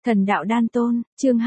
Thần đạo đan tôn, chương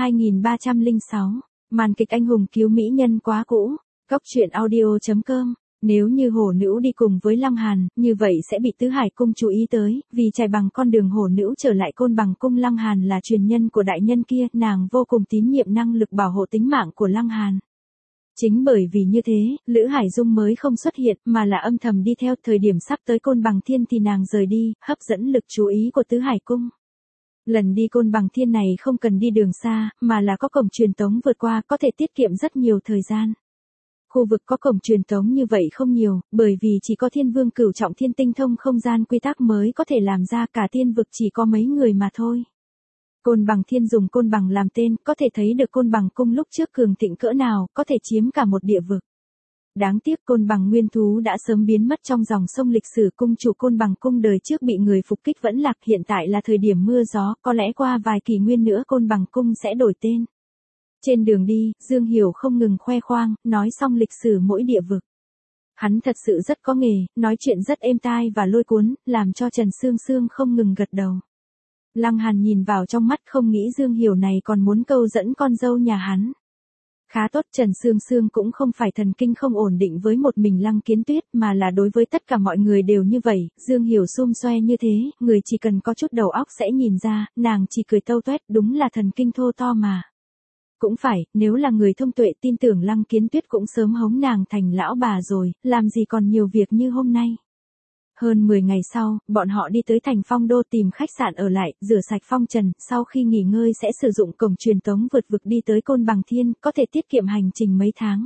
2306, màn kịch anh hùng cứu mỹ nhân quá cũ, góc truyện audio.com. Nếu như hổ nữ đi cùng với Lăng Hàn, như vậy sẽ bị Tứ Hải Cung chú ý tới, vì chạy bằng con đường hổ nữ trở lại Côn Bằng Cung. Lăng Hàn là truyền nhân của đại nhân kia, nàng vô cùng tín nhiệm năng lực bảo hộ tính mạng của Lăng Hàn. Chính bởi vì như thế, Lữ Hải Dung mới không xuất hiện, mà là âm thầm đi theo. Thời điểm sắp tới Côn Bằng Thiên thì nàng rời đi, hấp dẫn lực chú ý của Tứ Hải Cung. Lần đi Côn Bằng Thiên này không cần đi đường xa, mà là có cổng truyền tống vượt qua, có thể tiết kiệm rất nhiều thời gian. Khu vực có cổng truyền tống như vậy không nhiều, bởi vì chỉ có Thiên Vương Cửu Trọng Thiên tinh thông không gian quy tắc mới có thể làm ra, cả thiên vực chỉ có mấy người mà thôi. Côn Bằng Thiên dùng Côn Bằng làm tên, có thể thấy được Côn Bằng Cung lúc trước cường thịnh cỡ nào, có thể chiếm cả một địa vực. Đáng tiếc Côn Bằng nguyên thú đã sớm biến mất trong dòng sông lịch sử. Cung chủ Côn Bằng Cung đời trước bị người phục kích vẫn lạc, hiện tại là thời điểm mưa gió, có lẽ qua vài kỷ nguyên nữa Côn Bằng Cung sẽ đổi tên. Trên đường đi, Dương Hiểu không ngừng khoe khoang, nói xong lịch sử mỗi địa vực. Hắn thật sự rất có nghề, nói chuyện rất êm tai và lôi cuốn, làm cho Trần Sương Sương không ngừng gật đầu. Lăng Hàn nhìn vào trong mắt, không nghĩ Dương Hiểu này còn muốn câu dẫn con dâu nhà hắn. Khá tốt, Trần Sương Sương cũng không phải thần kinh không ổn định với một mình Lăng Kiến Tuyết, mà là đối với tất cả mọi người đều như vậy. Dương Hiểu xum xoe như thế, người chỉ cần có chút đầu óc sẽ nhìn ra, nàng chỉ cười tâu toét, đúng là thần kinh thô to mà. Cũng phải, nếu là người thông tuệ tin tưởng Lăng Kiến Tuyết cũng sớm hống nàng thành lão bà rồi, làm gì còn nhiều việc như hôm nay. Hơn 10 ngày sau, bọn họ đi tới thành Phong Đô tìm khách sạn ở lại, rửa sạch phong trần, sau khi nghỉ ngơi sẽ sử dụng cổng truyền tống vượt vực đi tới Côn Bằng Thiên, có thể tiết kiệm hành trình mấy tháng.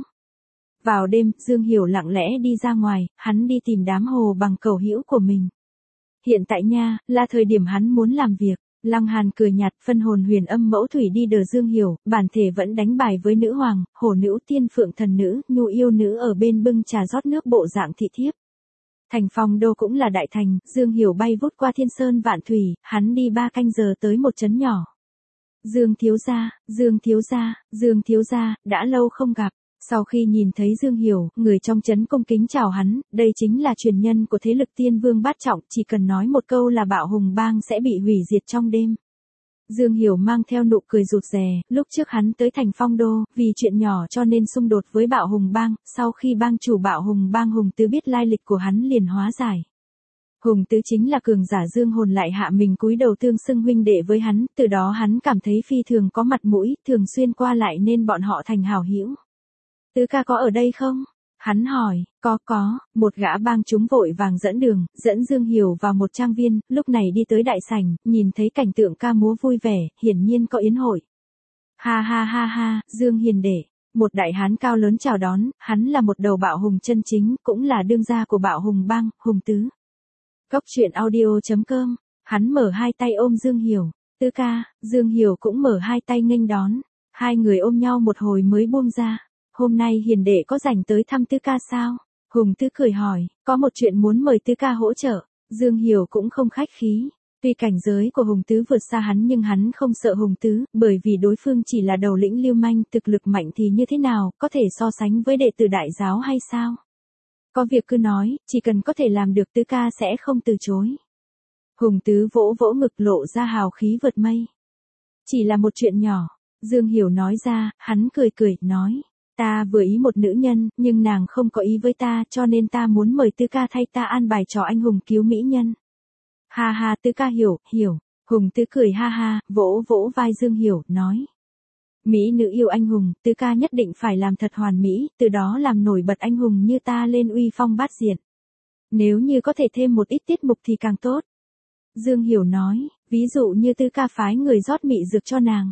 Vào đêm, Dương Hiểu lặng lẽ đi ra ngoài, hắn đi tìm đám hồ bằng cầu hữu của mình. Hiện tại nha, là thời điểm hắn muốn làm việc. Lăng Hàn cười nhạt, phân hồn huyền âm mẫu thủy đi đờ Dương Hiểu, bản thể vẫn đánh bài với nữ hoàng, hổ nữ, tiên phượng thần nữ, nhu yêu nữ ở bên bưng trà rót nước bộ dạng thị thiếp. Thành Phong Đô cũng là đại thành, Dương Hiểu bay vút qua thiên sơn vạn thủy, hắn đi 3 canh giờ tới một trấn nhỏ. Dương thiếu gia, Dương thiếu gia, Dương thiếu gia, đã lâu không gặp. Sau khi nhìn thấy Dương Hiểu, người trong trấn cung kính chào hắn, đây chính là truyền nhân của thế lực Tiên Vương bát trọng, chỉ cần nói một câu là Bạo Hùng Bang sẽ bị hủy diệt trong đêm. Dương Hiểu mang theo nụ cười rụt rè, lúc trước hắn tới thành Phong Đô, vì chuyện nhỏ cho nên xung đột với Bạo Hùng Bang, sau khi bang chủ Bạo Hùng Bang Hùng Tứ biết lai lịch của hắn liền hóa giải. Hùng Tứ chính là cường giả Dương hồn lại hạ mình cúi đầu tương xưng huynh đệ với hắn, từ đó hắn cảm thấy phi thường có mặt mũi, thường xuyên qua lại nên bọn họ thành hảo hữu. Tứ ca có ở đây không? Hắn hỏi, có, một gã bang chúng vội vàng dẫn đường, dẫn Dương Hiểu vào một trang viên, lúc này đi tới đại sảnh, nhìn thấy cảnh tượng ca múa vui vẻ, hiển nhiên có yến hội. Ha ha ha ha, Dương hiền đệ, một đại hán cao lớn chào đón, hắn là một đầu Bạo Hùng chân chính, cũng là đương gia của Bạo Hùng Bang, Hùng Tứ. Góc truyện audio.com, hắn mở hai tay ôm Dương Hiểu, Tứ ca, Dương Hiểu cũng mở hai tay nghênh đón, hai người ôm nhau một hồi mới buông ra. Hôm nay hiền đệ có rảnh tới thăm Tứ ca sao? Hùng Tứ cười hỏi, có một chuyện muốn mời Tứ ca hỗ trợ. Dương Hiểu cũng không khách khí. Tuy cảnh giới của Hùng Tứ vượt xa hắn nhưng hắn không sợ Hùng Tứ, bởi vì đối phương chỉ là đầu lĩnh lưu manh, thực lực mạnh thì như thế nào, có thể so sánh với đệ tử đại giáo hay sao? Có việc cứ nói, chỉ cần có thể làm được Tứ ca sẽ không từ chối. Hùng Tứ vỗ vỗ ngực lộ ra hào khí vượt mây. Chỉ là một chuyện nhỏ, Dương Hiểu nói ra, hắn cười nói. Ta vừa ý một nữ nhân, nhưng nàng không có ý với ta, cho nên ta muốn mời Tứ ca thay ta an bài trò anh hùng cứu mỹ nhân. Ha ha, Tứ ca hiểu. Hùng Tứ cười ha ha, vỗ vỗ vai Dương Hiểu, nói. Mỹ nữ yêu anh hùng, Tứ ca nhất định phải làm thật hoàn mỹ, từ đó làm nổi bật anh hùng như ta lên uy phong bát diện. Nếu như có thể thêm một ít tiết mục thì càng tốt. Dương Hiểu nói, ví dụ như Tứ ca phái người rót mị dược cho nàng.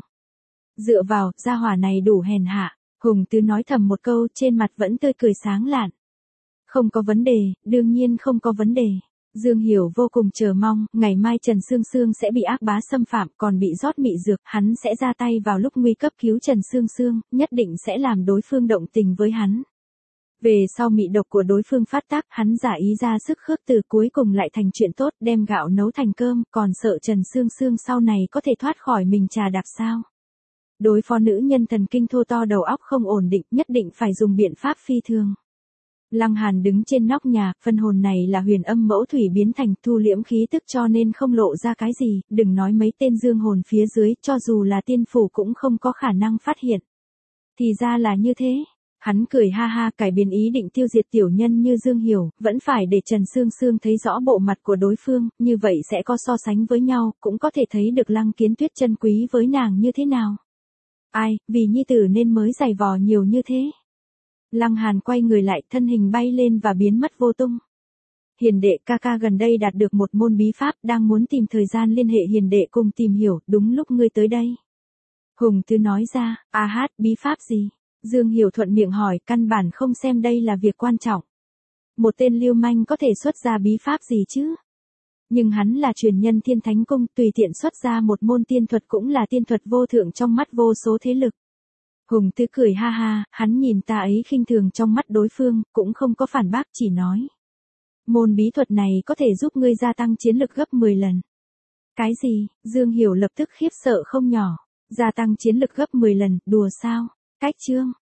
Dựa vào, gia hỏa này đủ hèn hạ. Hùng Tứ nói thầm một câu, trên mặt vẫn tươi cười sáng lạn. Không có vấn đề, đương nhiên không có vấn đề. Dương Hiểu vô cùng chờ mong, ngày mai Trần Sương Sương sẽ bị ác bá xâm phạm, còn bị rót mị dược, hắn sẽ ra tay vào lúc nguy cấp cứu Trần Sương Sương, nhất định sẽ làm đối phương động tình với hắn. Về sau mị độc của đối phương phát tác, hắn giả ý ra sức khước từ, cuối cùng lại thành chuyện tốt, đem gạo nấu thành cơm, còn sợ Trần Sương Sương sau này có thể thoát khỏi mình trà đạp sao. Đối phó nữ nhân thần kinh thô to đầu óc không ổn định, nhất định phải dùng biện pháp phi thường. Lăng Hàn đứng trên nóc nhà, phân hồn này là huyền âm mẫu thủy biến thành, thu liễm khí tức cho nên không lộ ra cái gì, đừng nói mấy tên dương hồn phía dưới, cho dù là tiên phủ cũng không có khả năng phát hiện. Thì ra là như thế. Hắn cười ha ha, cải biến ý định tiêu diệt tiểu nhân như Dương Hiểu, vẫn phải để Trần Sương Sương thấy rõ bộ mặt của đối phương, như vậy sẽ có so sánh với nhau, cũng có thể thấy được Lăng Kiến Tuyết chân quý với nàng như thế nào. Ai, vì nhi tử nên mới giày vò nhiều như thế. Lăng Hàn quay người lại, thân hình bay lên và biến mất vô tung. Hiền đệ ca ca gần đây đạt được một môn bí pháp, đang muốn tìm thời gian liên hệ hiền đệ cùng tìm hiểu, đúng lúc ngươi tới đây. Hùng Tư nói ra, bí pháp gì? Dương Hiểu thuận miệng hỏi, căn bản không xem đây là việc quan trọng. Một tên lưu manh có thể xuất ra bí pháp gì chứ? Nhưng hắn là truyền nhân Thiên Thánh Cung, tùy tiện xuất ra một môn tiên thuật cũng là tiên thuật vô thượng trong mắt vô số thế lực. Hùng Tư cười ha ha, hắn nhìn ta ấy khinh thường trong mắt đối phương, cũng không có phản bác, chỉ nói. Môn bí thuật này có thể giúp ngươi gia tăng chiến lực gấp 10 lần. Cái gì? Dương Hiểu lập tức khiếp sợ không nhỏ. Gia tăng chiến lực gấp 10 lần, đùa sao? Cách chương.